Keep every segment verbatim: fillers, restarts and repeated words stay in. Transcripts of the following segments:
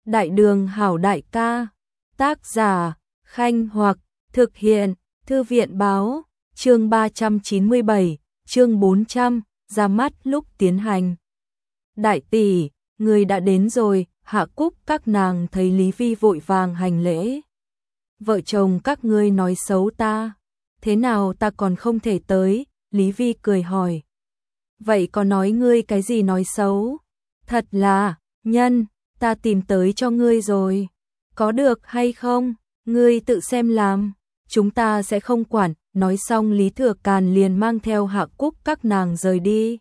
Đại đường hảo đại ca, tác giả, Khanh Hoặc, thực hiện, Thư viện báo, chương ba trăm chín mươi bảy, chương bốn trăm, ra mắt lúc tiến hành. Đại tỷ, người đã đến rồi, Hạ Cúc các nàng thấy Lý Vi vội vàng hành lễ. Vợ chồng các ngươi nói xấu ta, thế nào ta còn không thể tới, Lý Vi cười hỏi. Vậy có nói ngươi cái gì nói xấu? Thật là, nhân, ta tìm tới cho ngươi rồi. Có được hay không? Ngươi tự xem làm. Chúng ta sẽ không quản. Nói xong Lý Thừa Càn liền mang theo Hạ Cúc các nàng rời đi.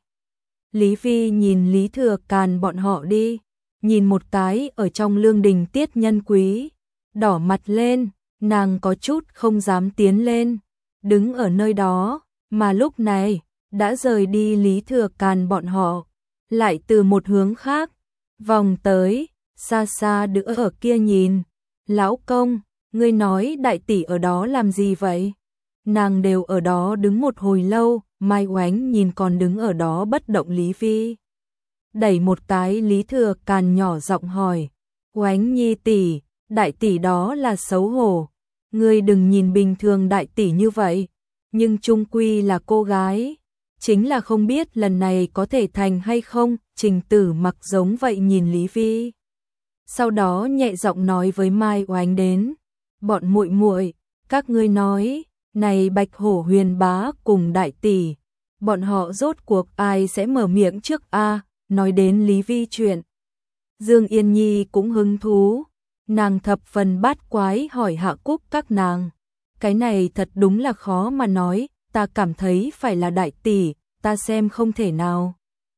Lý Vi nhìn Lý Thừa Càn bọn họ đi. Nhìn một cái ở trong lương đình Tiết Nhân Quý. Đỏ mặt lên. Nàng có chút không dám tiến lên. Đứng ở nơi đó. Mà lúc này đã rời đi Lý Thừa Càn bọn họ. Lại từ một hướng khác. Vòng tới. Xa xa đứa ở kia nhìn. Lão công, ngươi nói đại tỷ ở đó làm gì vậy? Nàng đều ở đó đứng một hồi lâu, Mai Oánh nhìn còn đứng ở đó bất động Lý Vi. Đẩy một cái Lý Thừa Càn nhỏ giọng hỏi. Oánh nhi tỷ, đại tỷ đó là xấu hổ. Ngươi đừng nhìn bình thường đại tỷ như vậy. Nhưng chung quy là cô gái. Chính là không biết lần này có thể thành hay không. Trình Tử Mặc giống vậy nhìn Lý Vi. Sau đó nhẹ giọng nói với Mai Oánh đến, bọn muội muội, các ngươi nói, này Bạch Hổ Huyền Bá cùng đại tỷ, bọn họ rốt cuộc ai sẽ mở miệng trước a? Nói đến Lý Vi chuyện. Dương Yên Nhi cũng hứng thú, nàng thập phần bát quái hỏi Hạ Cúc các nàng, cái này thật đúng là khó mà nói, ta cảm thấy phải là đại tỷ, ta xem không thể nào.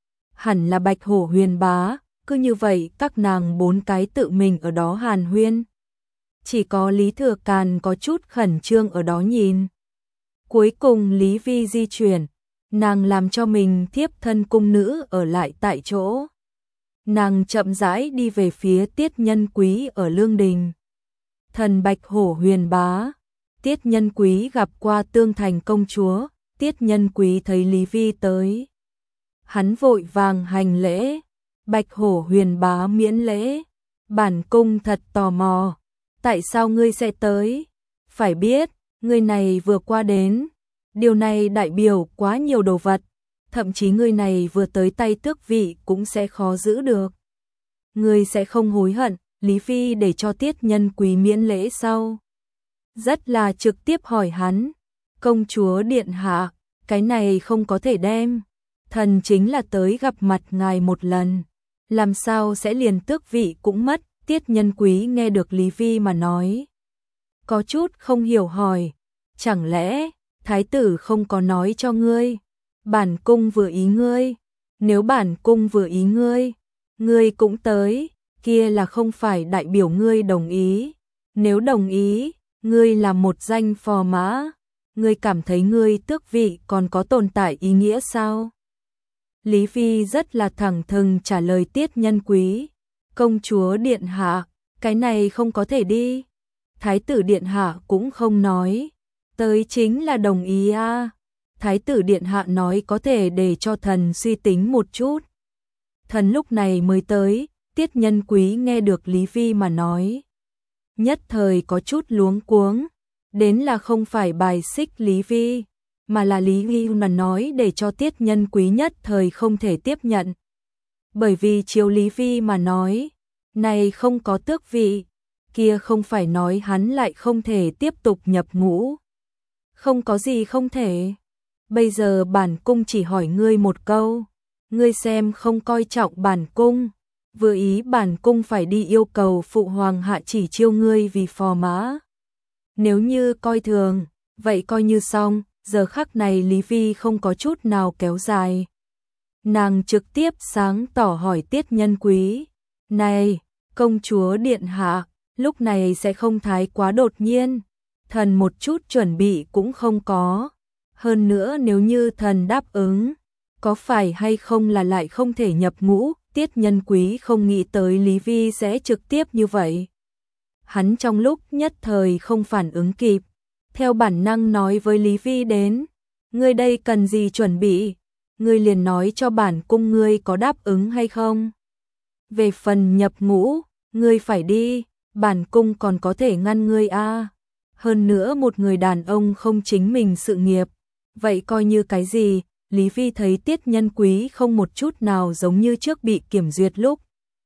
Hẳn là Bạch Hổ Huyền Bá. Cứ như vậy các nàng bốn cái tự mình ở đó hàn huyên. Chỉ có Lý Thừa Càn có chút khẩn trương ở đó nhìn. Cuối cùng Lý Vi di chuyển, nàng làm cho mình thiếp thân cung nữ ở lại tại chỗ. Nàng chậm rãi đi về phía Tiết Nhân Quý ở lương đình. Thần Bạch Hổ Huyền Bá, Tiết Nhân Quý gặp qua Tương Thành công chúa, Tiết Nhân Quý thấy Lý Vi tới. Hắn vội vàng hành lễ. Bạch Hổ Huyền Bá miễn lễ, bản cung thật tò mò, tại sao ngươi sẽ tới? Phải biết, ngươi này vừa qua đến, điều này đại biểu quá nhiều đồ vật, thậm chí ngươi này vừa tới tay tước vị cũng sẽ khó giữ được. Ngươi sẽ không hối hận, Lý Phi để cho Tiết Nhân Quý miễn lễ sau. Rất là trực tiếp hỏi hắn, công chúa điện hạ, cái này không có thể đem, thần chính là tới gặp mặt ngài một lần. Làm sao sẽ liền tước vị cũng mất, Tiết Nhân Quý nghe được Lý Vi mà nói. Có chút không hiểu hỏi, chẳng lẽ, thái tử không có nói cho ngươi, bản cung vừa ý ngươi, nếu bản cung vừa ý ngươi, ngươi cũng tới, kia là không phải đại biểu ngươi đồng ý, nếu đồng ý, ngươi là một danh phò mã, ngươi cảm thấy ngươi tước vị còn có tồn tại ý nghĩa sao? Lý Vi rất là thẳng thừng trả lời Tiết Nhân Quý. Công chúa điện hạ, cái này không có thể đi. Thái tử điện hạ cũng không nói. Tới chính là đồng ý a. À. Thái tử điện hạ nói có thể để cho thần suy tính một chút. Thần lúc này mới tới, Tiết Nhân Quý nghe được Lý Vi mà nói. Nhất thời có chút luống cuống. Đến là không phải bài xích Lý Vi. Mà là Lý Vi mà nói để cho Tiết Nhân Quý nhất thời không thể tiếp nhận. Bởi vì chiếu Lý Vi mà nói, này không có tước vị, kia không phải nói hắn lại không thể tiếp tục nhập ngũ. Không có gì không thể. Bây giờ bản cung chỉ hỏi ngươi một câu, ngươi xem không coi trọng bản cung, vừa ý bản cung phải đi yêu cầu phụ hoàng hạ chỉ chiêu ngươi vì phò mã. Nếu như coi thường, vậy coi như xong. Giờ khắc này Lý Vi không có chút nào kéo dài. Nàng trực tiếp sáng tỏ hỏi Tiết Nhân Quý. Này, công chúa điện hạ, lúc này sẽ không thái quá đột nhiên. Thần một chút chuẩn bị cũng không có. Hơn nữa nếu như thần đáp ứng, có phải hay không là lại không thể nhập ngũ. Tiết Nhân Quý không nghĩ tới Lý Vi sẽ trực tiếp như vậy. Hắn trong lúc nhất thời không phản ứng kịp. Theo bản năng nói với Lý Vi đến, ngươi đây cần gì chuẩn bị, ngươi liền nói cho bản cung ngươi có đáp ứng hay không. Về phần nhập ngũ, ngươi phải đi, bản cung còn có thể ngăn ngươi a. À. Hơn nữa một người đàn ông không chính mình sự nghiệp, vậy coi như cái gì? Lý Vi thấy Tiết Nhân Quý không một chút nào giống như trước bị kiểm duyệt lúc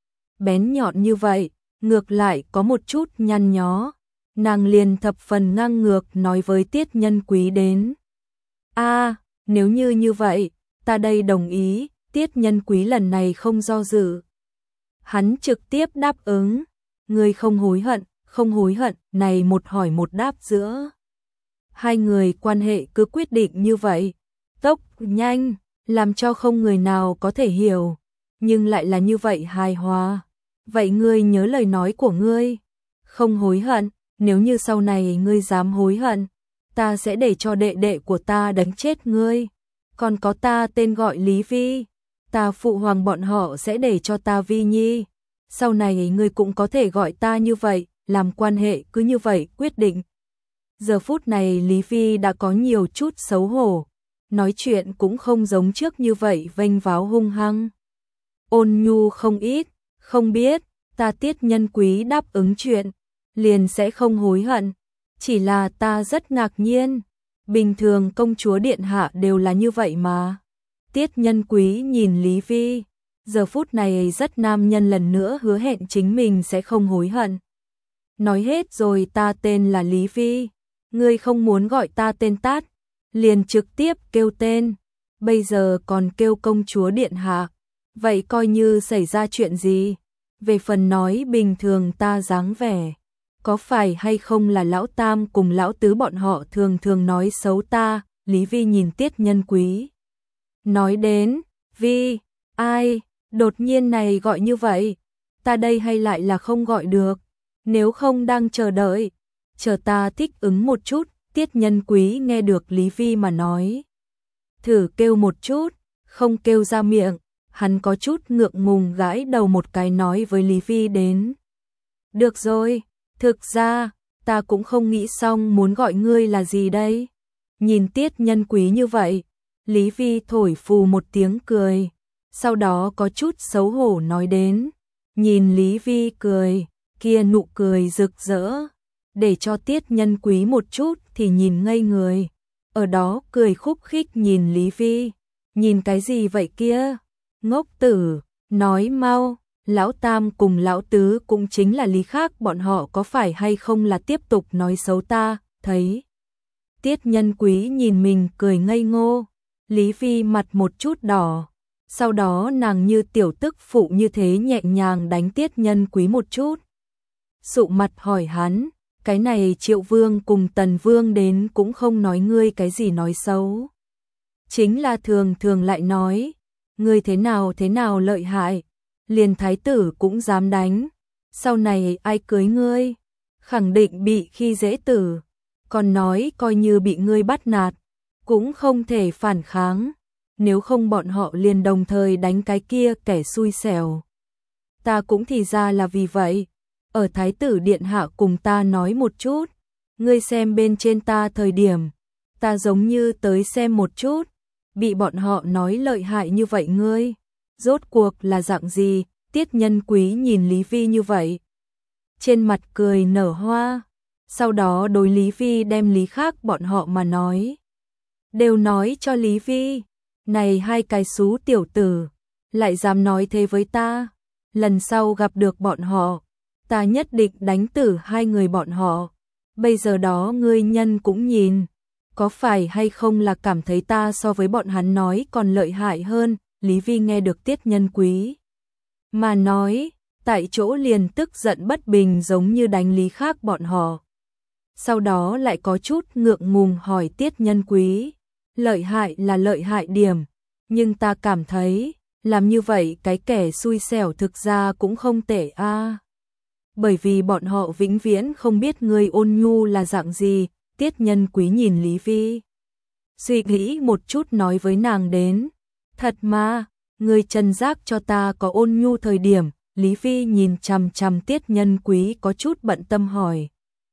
bén nhọn như vậy, ngược lại có một chút nhăn nhó, nàng liền thập phần ngang ngược nói với Tiết Nhân Quý đến. A, à, nếu như như vậy, ta đây đồng ý. Tiết Nhân Quý lần này không do dự. Hắn trực tiếp đáp ứng, ngươi không hối hận, không hối hận, này một hỏi một đáp giữa. Hai người quan hệ cứ quyết định như vậy, tốc, nhanh, làm cho không người nào có thể hiểu, nhưng lại là như vậy hài hòa. Vậy ngươi nhớ lời nói của ngươi, không hối hận, nếu như sau này ngươi dám hối hận, ta sẽ để cho đệ đệ của ta đánh chết ngươi. Còn có ta tên gọi Lý Vi, ta phụ hoàng bọn họ sẽ để cho ta Vi Nhi. Sau này ngươi cũng có thể gọi ta như vậy, làm quan hệ cứ như vậy quyết định. Giờ phút này Lý Vi đã có nhiều chút xấu hổ, nói chuyện cũng không giống trước như vậy vênh váo hung hăng. Ôn nhu không ít, không biết, ta Tiết Nhân Quý đáp ứng chuyện, liền sẽ không hối hận. Chỉ là ta rất ngạc nhiên, bình thường công chúa điện hạ đều là như vậy mà. Tiết Nhân Quý nhìn Lý Vi, giờ phút này rất nam nhân lần nữa hứa hẹn chính mình sẽ không hối hận. Nói hết rồi, ta tên là Lý Vi, ngươi không muốn gọi ta tên tát, liền trực tiếp kêu tên, bây giờ còn kêu công chúa điện hạ, vậy coi như xảy ra chuyện gì? Về phần nói bình thường ta dáng vẻ, có phải hay không là lão tam cùng lão tứ bọn họ thường thường nói xấu ta? Lý Vi nhìn Tiết Nhân Quý, nói đến, Vi, ai, đột nhiên này gọi như vậy, ta đây hay lại là không gọi được, nếu không đang chờ đợi, chờ ta thích ứng một chút. Tiết Nhân Quý nghe được Lý Vi mà nói, thử kêu một chút, không kêu ra miệng, hắn có chút ngượng ngùng gãi đầu một cái nói với Lý Vi đến. Được rồi, thực ra, ta cũng không nghĩ xong muốn gọi ngươi là gì đây. Nhìn Tiết Nhân Quý như vậy, Lý Vi thổi phù một tiếng cười, sau đó có chút xấu hổ nói đến. Nhìn Lý Vi cười, kia nụ cười rực rỡ, để cho Tiết Nhân Quý một chút thì nhìn ngây người, ở đó cười khúc khích nhìn Lý Vi. Nhìn cái gì vậy kia? Ngốc tử, nói mau, lão tam cùng lão tứ cũng chính là Lý khác, bọn họ có phải hay không là tiếp tục nói xấu ta? Thấy Tiết Nhân Quý nhìn mình cười ngây ngô, Lý Vi mặt một chút đỏ, sau đó nàng như tiểu tức phụ như thế nhẹ nhàng đánh Tiết Nhân Quý một chút. Sụ mặt hỏi hắn, cái này Triệu Vương cùng Tần Vương đến cũng không nói ngươi cái gì nói xấu. Chính là thường thường lại nói, ngươi thế nào thế nào lợi hại, liền thái tử cũng dám đánh, sau này ai cưới ngươi, khẳng định bị khi dễ tử, còn nói coi như bị ngươi bắt nạt, cũng không thể phản kháng, nếu không bọn họ liền đồng thời đánh cái kia kẻ xui xẻo. Ta cũng thì ra là vì vậy, ở thái tử điện hạ cùng ta nói một chút, ngươi xem bên trên ta thời điểm, ta giống như tới xem một chút, bị bọn họ nói lợi hại như vậy ngươi, rốt cuộc là dạng gì? Tiết Nhân Quý nhìn Lý Vi như vậy, trên mặt cười nở hoa, sau đó đối Lý Vi đem Lý khác bọn họ mà nói, đều nói cho Lý Vi, này hai cái xú tiểu tử, lại dám nói thế với ta, lần sau gặp được bọn họ, ta nhất định đánh tử hai người bọn họ. Bây giờ đó ngươi nhân cũng nhìn, có phải hay không là cảm thấy ta so với bọn hắn nói còn lợi hại hơn? Lý Vi nghe được Tiết Nhân Quý mà nói, tại chỗ liền tức giận bất bình giống như đánh Lý khác bọn họ. Sau đó lại có chút ngượng ngùng hỏi Tiết Nhân Quý, lợi hại là lợi hại điểm, nhưng ta cảm thấy, làm như vậy cái kẻ xui xẻo thực ra cũng không tệ a. À. Bởi vì bọn họ vĩnh viễn không biết người ôn nhu là dạng gì. Tiết Nhân Quý nhìn Lý Vi, suy nghĩ một chút nói với nàng đến, thật mà, người trần giác cho ta có ôn nhu thời điểm. Lý Vi nhìn chằm chằm Tiết Nhân Quý có chút bận tâm hỏi,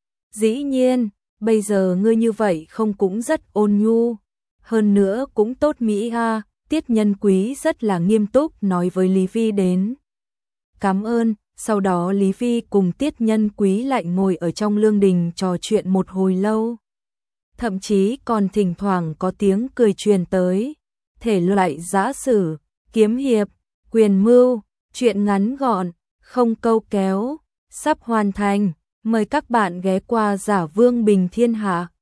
dĩ nhiên, bây giờ ngươi như vậy không cũng rất ôn nhu, hơn nữa cũng tốt mỹ ha. Tiết Nhân Quý rất là nghiêm túc nói với Lý Vi đến, cảm ơn. Sau đó Lý Phi cùng Tiết Nhân Quý lại ngồi ở trong lương đình trò chuyện một hồi lâu. Thậm chí còn thỉnh thoảng có tiếng cười truyền tới. Thể loại giã sử, kiếm hiệp, quyền mưu, truyện ngắn gọn, không câu kéo, sắp hoàn thành. Mời các bạn ghé qua Giả Vương Bình Thiên Hạ.